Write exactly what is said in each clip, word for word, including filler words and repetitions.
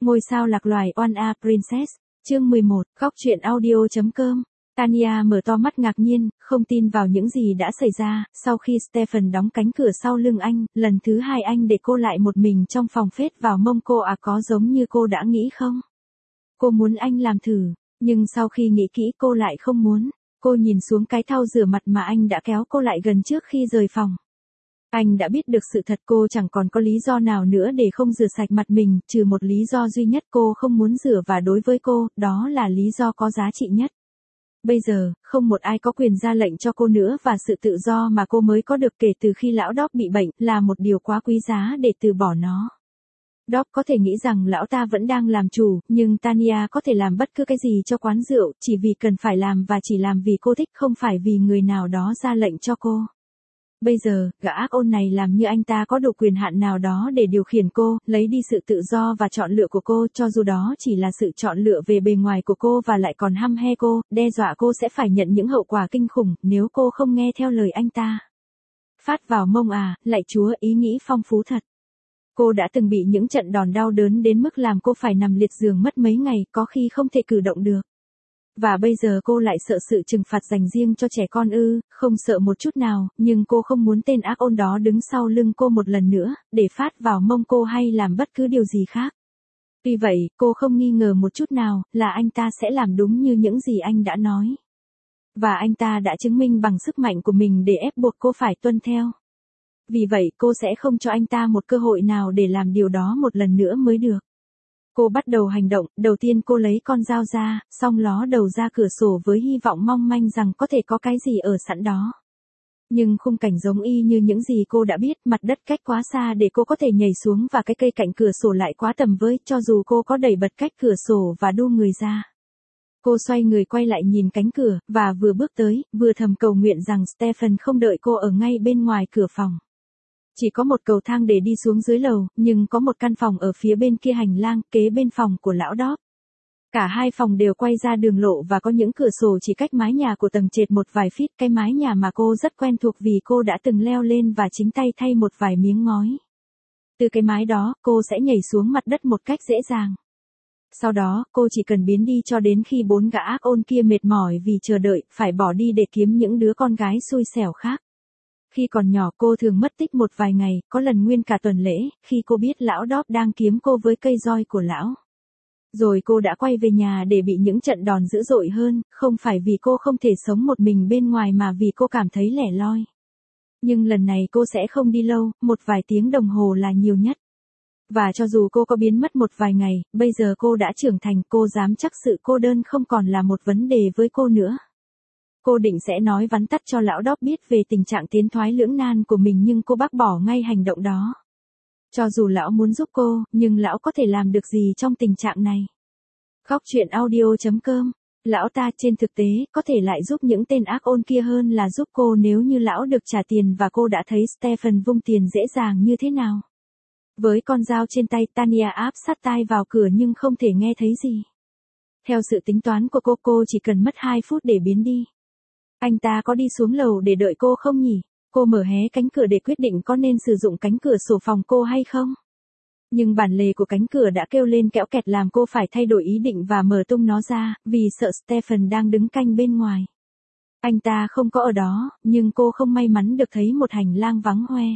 Ngôi sao lạc loài One A Princess, chương mười một, góc truyện audio.com. Tanya mở to mắt ngạc nhiên, không tin vào những gì đã xảy ra, sau khi Stephen đóng cánh cửa sau lưng anh, lần thứ hai anh để cô lại một mình trong phòng phết vào mông cô à, có giống như cô đã nghĩ không? Cô muốn anh làm thử, nhưng sau khi nghĩ kỹ cô lại không muốn. Cô nhìn xuống cái thau rửa mặt mà anh đã kéo cô lại gần trước khi rời phòng. Anh đã biết được sự thật, cô chẳng còn có lý do nào nữa để không rửa sạch mặt mình, trừ một lý do duy nhất, cô không muốn rửa, và đối với cô, đó là lý do có giá trị nhất. Bây giờ, không một ai có quyền ra lệnh cho cô nữa, và sự tự do mà cô mới có được kể từ khi lão Doc bị bệnh là một điều quá quý giá để từ bỏ nó. Doc có thể nghĩ rằng lão ta vẫn đang làm chủ, nhưng Tanya có thể làm bất cứ cái gì cho quán rượu, chỉ vì cần phải làm, và chỉ làm vì cô thích, không phải vì người nào đó ra lệnh cho cô. Bây giờ, gã ác ôn này làm như anh ta có đủ quyền hạn nào đó để điều khiển cô, lấy đi sự tự do và chọn lựa của cô, cho dù đó chỉ là sự chọn lựa về bề ngoài của cô, và lại còn hăm he cô, đe dọa cô sẽ phải nhận những hậu quả kinh khủng nếu cô không nghe theo lời anh ta. Phát vào mông à, lạy Chúa, ý nghĩ phong phú thật. Cô đã từng bị những trận đòn đau đớn đến mức làm cô phải nằm liệt giường mất mấy ngày, có khi không thể cử động được. Và bây giờ cô lại sợ sự trừng phạt dành riêng cho trẻ con ư? Không sợ một chút nào, nhưng cô không muốn tên ác ôn đó đứng sau lưng cô một lần nữa, để phát vào mông cô hay làm bất cứ điều gì khác. Tuy vậy, cô không nghi ngờ một chút nào, là anh ta sẽ làm đúng như những gì anh đã nói. Và anh ta đã chứng minh bằng sức mạnh của mình để ép buộc cô phải tuân theo. Vì vậy, cô sẽ không cho anh ta một cơ hội nào để làm điều đó một lần nữa mới được. Cô bắt đầu hành động, đầu tiên cô lấy con dao ra, xong ló đầu ra cửa sổ với hy vọng mong manh rằng có thể có cái gì ở sẵn đó. Nhưng khung cảnh giống y như những gì cô đã biết, mặt đất cách quá xa để cô có thể nhảy xuống, và cái cây cạnh cửa sổ lại quá tầm với, cho dù cô có đẩy bật cách cửa sổ và đu người ra. Cô xoay người quay lại nhìn cánh cửa, và vừa bước tới, vừa thầm cầu nguyện rằng Stephen không đợi cô ở ngay bên ngoài cửa phòng. Chỉ có một cầu thang để đi xuống dưới lầu, nhưng có một căn phòng ở phía bên kia hành lang, kế bên phòng của lão Doc. Cả hai phòng đều quay ra đường lộ, và có những cửa sổ chỉ cách mái nhà của tầng trệt một vài feet, cái mái nhà mà cô rất quen thuộc vì cô đã từng leo lên và chính tay thay một vài miếng ngói. Từ cái mái đó, cô sẽ nhảy xuống mặt đất một cách dễ dàng. Sau đó, cô chỉ cần biến đi cho đến khi bốn gã ác ôn kia mệt mỏi vì chờ đợi, phải bỏ đi để kiếm những đứa con gái xui xẻo khác. Khi còn nhỏ, cô thường mất tích một vài ngày, có lần nguyên cả tuần lễ, khi cô biết lão Doc đang kiếm cô với cây roi của lão. Rồi cô đã quay về nhà để bị những trận đòn dữ dội hơn, không phải vì cô không thể sống một mình bên ngoài mà vì cô cảm thấy lẻ loi. Nhưng lần này cô sẽ không đi lâu, một vài tiếng đồng hồ là nhiều nhất. Và cho dù cô có biến mất một vài ngày, bây giờ cô đã trưởng thành, cô dám chắc sự cô đơn không còn là một vấn đề với cô nữa. Cô định sẽ nói vắn tắt cho lão Doc biết về tình trạng tiến thoái lưỡng nan của mình, nhưng cô bác bỏ ngay hành động đó. Cho dù lão muốn giúp cô, nhưng lão có thể làm được gì trong tình trạng này? Góc truyện audio.com. Lão ta trên thực tế có thể lại giúp những tên ác ôn kia hơn là giúp cô, nếu như lão được trả tiền, và cô đã thấy Stephen vung tiền dễ dàng như thế nào. Với con dao trên tay, Tanya áp sát tai vào cửa nhưng không thể nghe thấy gì. Theo sự tính toán của cô, cô chỉ cần mất hai phút để biến đi. Anh ta có đi xuống lầu để đợi cô không nhỉ? Cô mở hé cánh cửa để quyết định có nên sử dụng cánh cửa sổ phòng cô hay không. Nhưng bản lề của cánh cửa đã kêu lên kẽo kẹt làm cô phải thay đổi ý định và mở tung nó ra, vì sợ Stephen đang đứng canh bên ngoài. Anh ta không có ở đó, nhưng cô không may mắn được thấy một hành lang vắng hoe.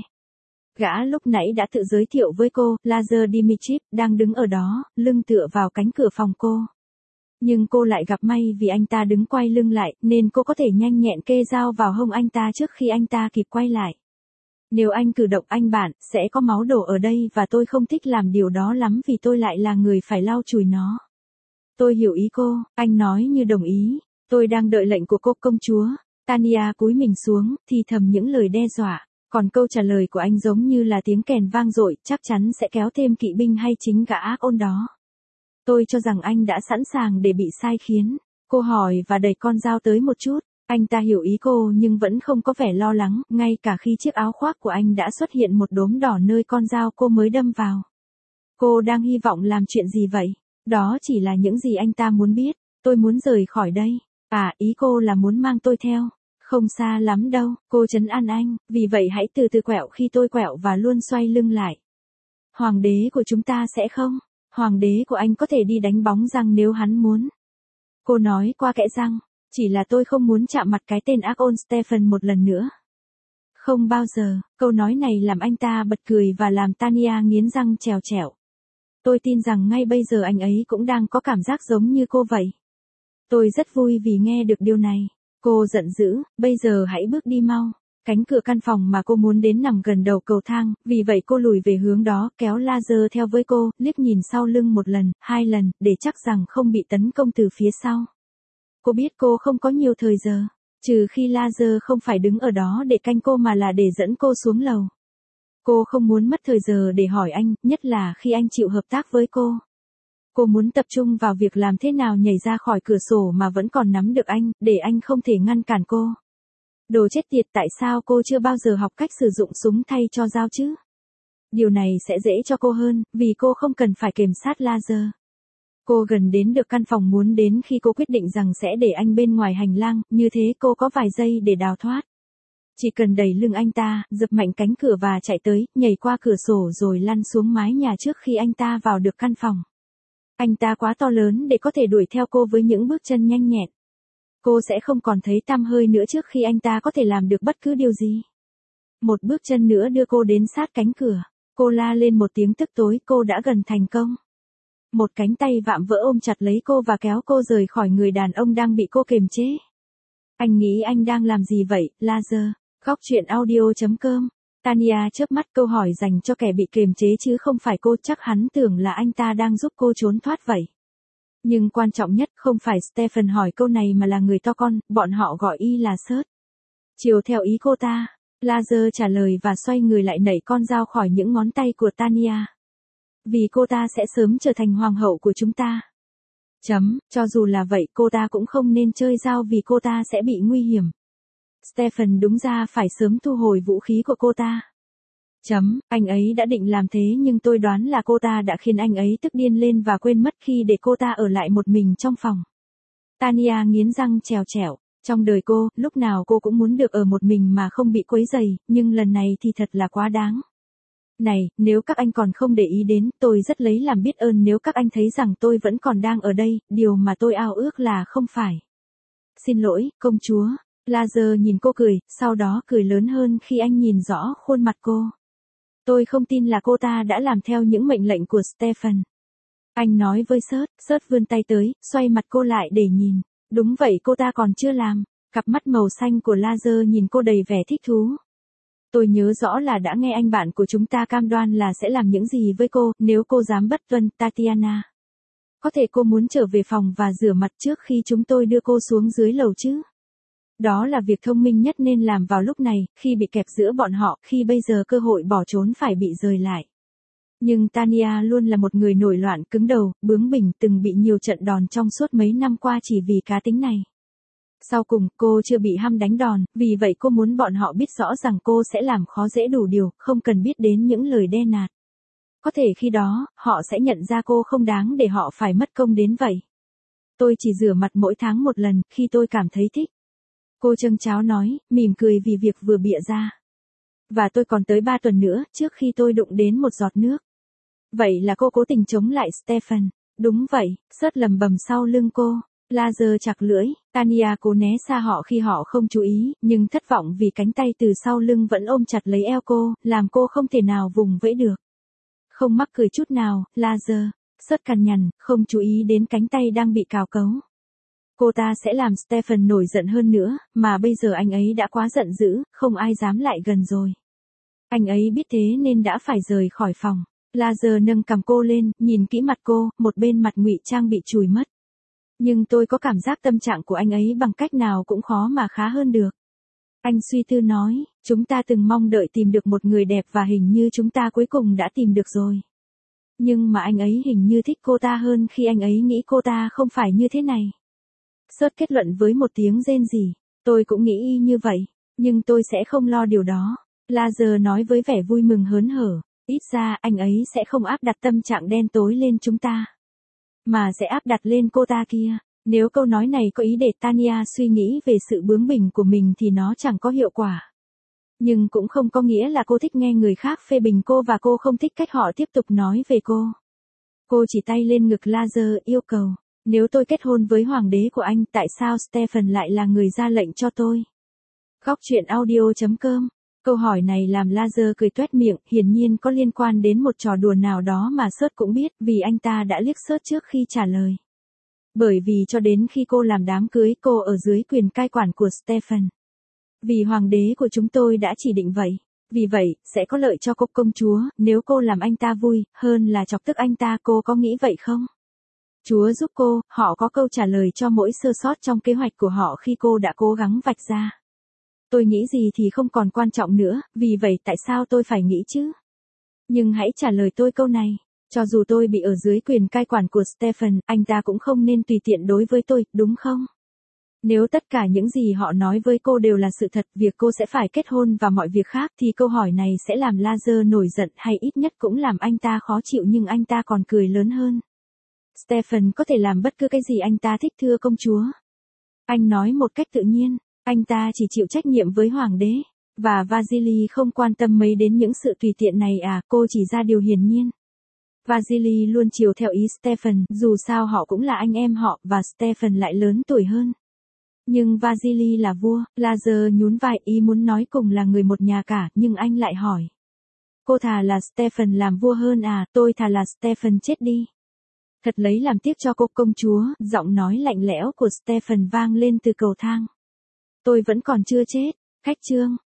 Gã lúc nãy đã tự giới thiệu với cô, Lazar Dimitriv, đang đứng ở đó, lưng tựa vào cánh cửa phòng cô. Nhưng cô lại gặp may vì anh ta đứng quay lưng lại, nên cô có thể nhanh nhẹn kê dao vào hông anh ta trước khi anh ta kịp quay lại. Nếu anh cử động anh bạn, sẽ có máu đổ ở đây, và tôi không thích làm điều đó lắm vì tôi lại là người phải lau chùi nó. Tôi hiểu ý cô, anh nói như đồng ý. Tôi đang đợi lệnh của cô, công chúa. Tanya cúi mình xuống, thì thầm những lời đe dọa. Còn câu trả lời của anh giống như là tiếng kèn vang dội, chắc chắn sẽ kéo thêm kỵ binh hay chính gã ác ôn đó. Tôi cho rằng anh đã sẵn sàng để bị sai khiến. Cô hỏi và đẩy con dao tới một chút. Anh ta hiểu ý cô nhưng vẫn không có vẻ lo lắng, ngay cả khi chiếc áo khoác của anh đã xuất hiện một đốm đỏ nơi con dao cô mới đâm vào. Cô đang hy vọng làm chuyện gì vậy? Đó chỉ là những gì anh ta muốn biết. Tôi muốn rời khỏi đây. À, ý cô là muốn mang tôi theo. Không xa lắm đâu, cô trấn an anh, vì vậy hãy từ từ quẹo khi tôi quẹo và luôn xoay lưng lại. Hoàng đế của chúng ta sẽ không? hoàng đế của anh có thể đi đánh bóng răng nếu hắn muốn. Cô nói qua kẽ răng, chỉ là tôi không muốn chạm mặt cái tên ác ôn Stephen một lần nữa. Không bao giờ, câu nói này làm anh ta bật cười và làm Tanya nghiến răng trèo trẹo. Tôi tin rằng ngay bây giờ anh ấy cũng đang có cảm giác giống như cô vậy. Tôi rất vui vì nghe được điều này. Cô giận dữ, bây giờ hãy bước đi mau. Cánh cửa căn phòng mà cô muốn đến nằm gần đầu cầu thang, vì vậy cô lùi về hướng đó, kéo laser theo với cô, liếc nhìn sau lưng một lần, hai lần, để chắc rằng không bị tấn công từ phía sau. Cô biết cô không có nhiều thời giờ, trừ khi laser không phải đứng ở đó để canh cô mà là để dẫn cô xuống lầu. Cô không muốn mất thời giờ để hỏi anh, nhất là khi anh chịu hợp tác với cô. Cô muốn tập trung vào việc làm thế nào nhảy ra khỏi cửa sổ mà vẫn còn nắm được anh, để anh không thể ngăn cản cô. Đồ chết tiệt, tại sao cô chưa bao giờ học cách sử dụng súng thay cho dao chứ? Điều này sẽ dễ cho cô hơn, vì cô không cần phải kềm sát laser. Cô gần đến được căn phòng muốn đến khi cô quyết định rằng sẽ để anh bên ngoài hành lang, như thế cô có vài giây để đào thoát. Chỉ cần đẩy lưng anh ta, dập mạnh cánh cửa và chạy tới, nhảy qua cửa sổ rồi lăn xuống mái nhà trước khi anh ta vào được căn phòng. Anh ta quá to lớn để có thể đuổi theo cô với những bước chân nhanh nhẹn. Cô sẽ không còn thấy tăm hơi nữa trước khi anh ta có thể làm được bất cứ điều gì. Một bước chân nữa đưa cô đến sát cánh cửa. Cô la lên một tiếng tức tối, cô đã gần thành công. Một cánh tay vạm vỡ ôm chặt lấy cô và kéo cô rời khỏi người đàn ông đang bị cô kềm chế. Anh nghĩ anh đang làm gì vậy, laser? Góc truyện audio chấm com. Tanya chớp mắt, câu hỏi dành cho kẻ bị kềm chế chứ không phải cô, chắc hắn tưởng là anh ta đang giúp cô trốn thoát vậy. Nhưng quan trọng nhất không phải Stephen hỏi câu này mà là người to con, bọn họ gọi y là Sớt. Chiều theo ý cô ta, laser trả lời và xoay người lại nảy con dao khỏi những ngón tay của Tanya. Vì cô ta sẽ sớm trở thành hoàng hậu của chúng ta. Chấm, cho dù là vậy cô ta cũng không nên chơi dao vì cô ta sẽ bị nguy hiểm. Stephen đúng ra phải sớm thu hồi vũ khí của cô ta. Chấm, anh ấy đã định làm thế nhưng tôi đoán là cô ta đã khiến anh ấy tức điên lên và quên mất khi để cô ta ở lại một mình trong phòng. Tanya nghiến răng trèo trẹo. Trong đời cô, lúc nào cô cũng muốn được ở một mình mà không bị quấy rầy, nhưng lần này thì thật là quá đáng. Này, nếu các anh còn không để ý đến, tôi rất lấy làm biết ơn nếu các anh thấy rằng tôi vẫn còn đang ở đây, điều mà tôi ao ước là không phải. Xin lỗi, công chúa. Laser nhìn cô cười, sau đó cười lớn hơn khi anh nhìn rõ khuôn mặt cô. Tôi không tin là cô ta đã làm theo những mệnh lệnh của Stephen. Anh nói với Sớt, Sớt vươn tay tới, xoay mặt cô lại để nhìn. Đúng vậy, cô ta còn chưa làm. Cặp mắt màu xanh của Laser nhìn cô đầy vẻ thích thú. Tôi nhớ rõ là đã nghe anh bạn của chúng ta cam đoan là sẽ làm những gì với cô, nếu cô dám bất tuân, Tatiana. Có thể cô muốn trở về phòng và rửa mặt trước khi chúng tôi đưa cô xuống dưới lầu chứ? Đó là việc thông minh nhất nên làm vào lúc này, khi bị kẹp giữa bọn họ, khi bây giờ cơ hội bỏ trốn phải bị rời lại. Nhưng Tanya luôn là một người nổi loạn, cứng đầu, bướng bỉnh, từng bị nhiều trận đòn trong suốt mấy năm qua chỉ vì cá tính này. Sau cùng, cô chưa bị hăm đánh đòn, vì vậy cô muốn bọn họ biết rõ rằng cô sẽ làm khó dễ đủ điều, không cần biết đến những lời đe nạt. Có thể khi đó, họ sẽ nhận ra cô không đáng để họ phải mất công đến vậy. Tôi chỉ rửa mặt mỗi tháng một lần, khi tôi cảm thấy thích. Cô châng cháo nói, mỉm cười vì việc vừa bịa ra. Và tôi còn tới ba tuần nữa, trước khi tôi đụng đến một giọt nước. Vậy là cô cố tình chống lại Stephen. Đúng vậy, Sớt lầm bầm sau lưng cô. Laser chặt lưỡi, Tanya cố né xa họ khi họ không chú ý, nhưng thất vọng vì cánh tay từ sau lưng vẫn ôm chặt lấy eo cô, làm cô không thể nào vùng vẫy được. Không mắc cười chút nào, Laser. Sớt cằn nhằn, không chú ý đến cánh tay đang bị cào cấu. Cô ta sẽ làm Stephen nổi giận hơn nữa, mà bây giờ anh ấy đã quá giận dữ, không ai dám lại gần rồi. Anh ấy biết thế nên đã phải rời khỏi phòng. Laser nâng cằm cô lên, nhìn kỹ mặt cô, một bên mặt ngụy trang bị chùi mất. Nhưng tôi có cảm giác tâm trạng của anh ấy bằng cách nào cũng khó mà khá hơn được. Anh suy tư nói, chúng ta từng mong đợi tìm được một người đẹp và hình như chúng ta cuối cùng đã tìm được rồi. Nhưng mà anh ấy hình như thích cô ta hơn khi anh ấy nghĩ cô ta không phải như thế này. Sớt kết luận với một tiếng rên rỉ, tôi cũng nghĩ y như vậy, nhưng tôi sẽ không lo điều đó. Laser nói với vẻ vui mừng hớn hở, ít ra anh ấy sẽ không áp đặt tâm trạng đen tối lên chúng ta, mà sẽ áp đặt lên cô ta kia. Nếu câu nói này có ý để Tanya suy nghĩ về sự bướng bỉnh của mình thì nó chẳng có hiệu quả. Nhưng cũng không có nghĩa là cô thích nghe người khác phê bình cô và cô không thích cách họ tiếp tục nói về cô. Cô chỉ tay lên ngực Lazar, yêu cầu. Nếu tôi kết hôn với hoàng đế của anh, tại sao Stephen lại là người ra lệnh cho tôi? Góc truyện audio chấm com. Câu hỏi này làm Lazar cười toét miệng, hiển nhiên có liên quan đến một trò đùa nào đó mà Surt cũng biết, vì anh ta đã liếc Surt trước khi trả lời. Bởi vì cho đến khi cô làm đám cưới, cô ở dưới quyền cai quản của Stephen. Vì hoàng đế của chúng tôi đã chỉ định vậy. Vì vậy, sẽ có lợi cho cô công chúa, nếu cô làm anh ta vui, hơn là chọc tức anh ta. Cô có nghĩ vậy không? Chúa giúp cô, họ có câu trả lời cho mỗi sơ sót trong kế hoạch của họ khi cô đã cố gắng vạch ra. Tôi nghĩ gì thì không còn quan trọng nữa, vì vậy tại sao tôi phải nghĩ chứ? Nhưng hãy trả lời tôi câu này. Cho dù tôi bị ở dưới quyền cai quản của Stephen, anh ta cũng không nên tùy tiện đối với tôi, đúng không? Nếu tất cả những gì họ nói với cô đều là sự thật, việc cô sẽ phải kết hôn và mọi việc khác, thì câu hỏi này sẽ làm Lazar nổi giận, hay ít nhất cũng làm anh ta khó chịu, nhưng anh ta còn cười lớn hơn. Stephen có thể làm bất cứ cái gì anh ta thích, thưa công chúa. Anh nói một cách tự nhiên, anh ta chỉ chịu trách nhiệm với hoàng đế. Và Vasily không quan tâm mấy đến những sự tùy tiện này à, cô chỉ ra điều hiển nhiên. Vasily luôn chiều theo ý Stephen, dù sao họ cũng là anh em họ, và Stephen lại lớn tuổi hơn. Nhưng Vasily là vua, Lazar nhún vai, ý muốn nói cùng là người một nhà cả, nhưng anh lại hỏi. Cô thà là Stephen làm vua hơn à, tôi thà là Stephen chết đi. Thật lấy làm tiếc cho cô công chúa, giọng nói lạnh lẽo của Stephen vang lên từ cầu thang. Tôi vẫn còn chưa chết, khách trương.